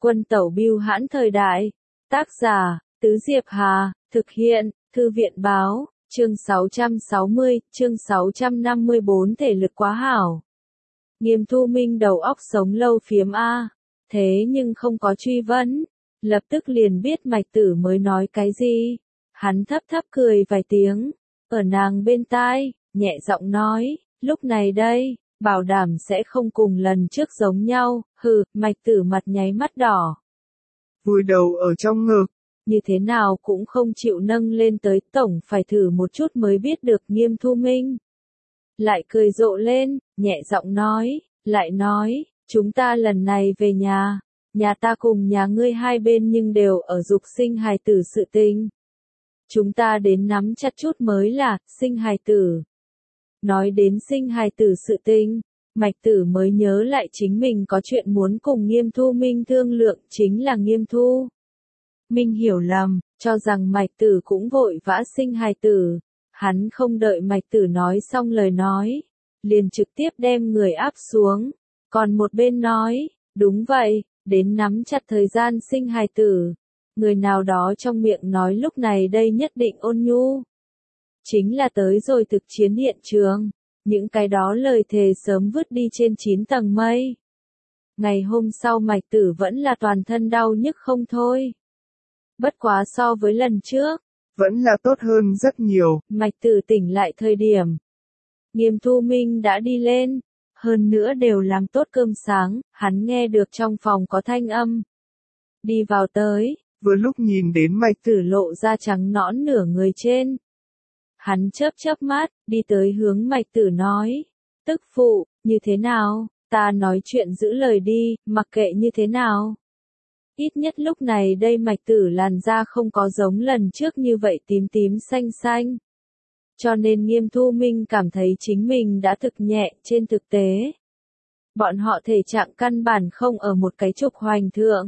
Quân tẩu bưu hãn thời đại. Tác giả, Tứ Diệp Hà, thực hiện, Thư viện báo, chương 660, chương 654 thể lực quá hảo. Nghiêm Thu Minh đầu óc sống lâu phiếm A, thế nhưng không có truy vấn, lập tức liền biết Mạch Tử mới nói cái gì. Hắn thấp thấp cười vài tiếng, ở nàng bên tai, nhẹ giọng nói, lúc này đây, bảo đảm sẽ không cùng lần trước giống nhau, hừ, Mạch Tử mặt nháy mắt đỏ. Vùi đầu ở trong ngực. Như thế nào cũng không chịu nâng lên tới, tổng phải thử một chút mới biết được. Nghiêm Thu Minh lại cười rộ lên, nhẹ giọng nói, lại nói, chúng ta lần này về nhà ta cùng nhà ngươi hai bên nhưng đều ở dục sinh hài tử sự tình. Chúng ta đến nắm chặt chút mới là, sinh hài tử. Nói đến sinh hài tử sự tình, Mạch Tử mới nhớ lại chính mình có chuyện muốn cùng Nghiêm Thu Minh thương lượng, chính là Nghiêm Thu Minh hiểu lầm, cho rằng Mạch Tử cũng vội vã sinh hài tử. Hắn không đợi Mạch Tử nói xong lời nói, liền trực tiếp đem người áp xuống, còn một bên nói, đúng vậy, đến nắm chặt thời gian sinh hài tử. Người nào đó trong miệng nói lúc này đây nhất định ôn nhu. Chính là tới rồi thực chiến hiện trường, những cái đó lời thề sớm vứt đi trên 9 tầng mây. Ngày hôm sau Mạch Tử vẫn là toàn thân đau nhức không thôi. Bất quá so với lần trước, vẫn là tốt hơn rất nhiều. Mạch Tử tỉnh lại thời điểm, Nghiêm Thu Minh đã đi lên, hơn nữa đều làm tốt cơm sáng, hắn nghe được trong phòng có thanh âm. Đi vào tới, vừa lúc nhìn đến Mạch Tử lộ ra trắng nõn nửa người trên. Hắn chớp mắt, đi tới hướng Mạch Tử nói, tức phụ, như thế nào, ta nói chuyện giữ lời đi, mặc kệ như thế nào. Ít nhất lúc này đây Mạch Tử làn da không có giống lần trước như vậy tím tím xanh xanh. Cho nên Nghiêm Thu Minh cảm thấy chính mình đã thực nhẹ. Trên thực tế, bọn họ thể trạng căn bản không ở một cái trục hoành thượng.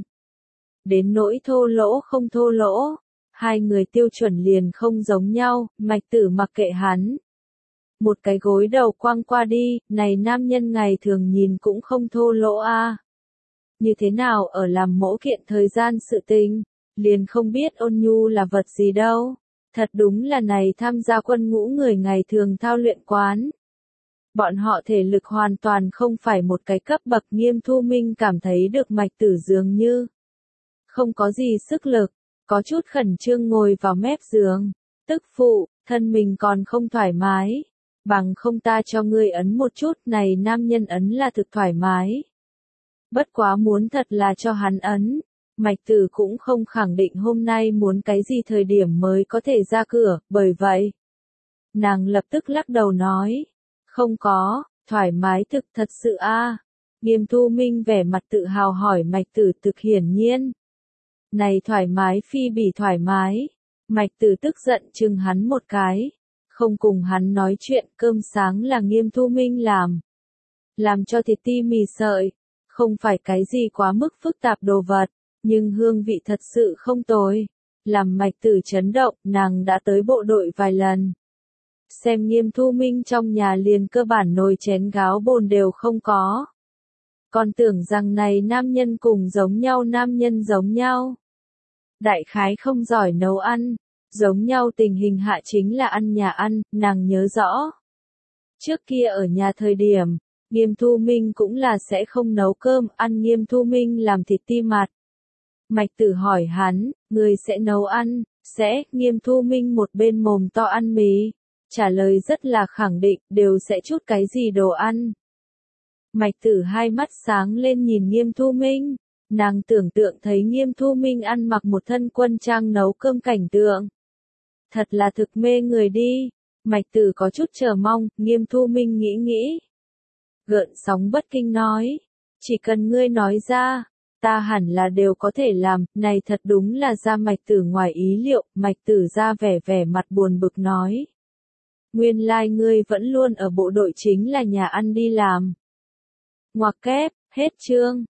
Đến nỗi thô lỗ không thô lỗ, hai người tiêu chuẩn liền không giống nhau. Mạch Tử mặc kệ hắn, một cái gối đầu quăng qua đi, này nam nhân ngày thường nhìn cũng không thô lỗ a. Như thế nào ở làm mỗi kiện thời gian sự tình, liền không biết ôn nhu là vật gì đâu. Thật đúng là này tham gia quân ngũ người ngày thường thao luyện quán. Bọn họ thể lực hoàn toàn không phải một cái cấp bậc. Nghiêm Thu Minh cảm thấy được Mạch Tử dường như không có gì sức lực, có chút khẩn trương ngồi vào mép giường. Tức phụ, thân mình còn không thoải mái, bằng không ta cho ngươi ấn một chút. Này nam nhân ấn là thực thoải mái. Bất quá muốn thật là cho hắn ấn, Mạch Tử cũng không khẳng định hôm nay muốn cái gì thời điểm mới có thể ra cửa, bởi vậy, nàng lập tức lắc đầu nói, không có, thoải mái thật sự a. Nghiêm Thu Minh vẻ mặt tự hào hỏi Mạch Tử. Thực hiển nhiên, này thoải mái phi bỉ thoải mái. Mạch Tử tức giận chừng hắn một cái, không cùng hắn nói chuyện. Cơm sáng là Nghiêm Thu Minh làm cho thịt ti mì sợi, không phải cái gì quá mức phức tạp đồ vật, nhưng hương vị thật sự không tồi. Làm Mạch Tử chấn động, nàng đã tới bộ đội vài lần. Xem Nghiêm Thu Minh trong nhà liền cơ bản nồi chén gáo bồn đều không có. Còn tưởng rằng này nam nhân cùng giống nhau, nam nhân giống nhau. Đại khái không giỏi nấu ăn, giống nhau tình hình hạ chính là ăn nhà ăn, nàng nhớ rõ. Trước kia ở nhà thời điểm, Nghiêm Thu Minh cũng là sẽ không nấu cơm, ăn Nghiêm Thu Minh làm thịt ti mặt. Mạch Tử hỏi hắn, người sẽ nấu ăn? Sẽ. Nghiêm Thu Minh một bên mồm to ăn mì, trả lời rất là khẳng định, đều sẽ chút cái gì đồ ăn. Mạch Tử hai mắt sáng lên nhìn Nghiêm Thu Minh, nàng tưởng tượng thấy Nghiêm Thu Minh ăn mặc một thân quân trang nấu cơm cảnh tượng. Thật là thực mê người đi. Mạch Tử có chút chờ mong. Nghiêm Thu Minh nghĩ. Gợn sóng bất kinh nói, chỉ cần ngươi nói ra, ta hẳn là đều có thể làm. Này thật đúng là ra Mạch Tử ngoài ý liệu. Mạch Tử ra vẻ mặt buồn bực nói, nguyên lai ngươi vẫn luôn ở bộ đội chính là nhà ăn đi làm. Ngoặc kép, hết chương.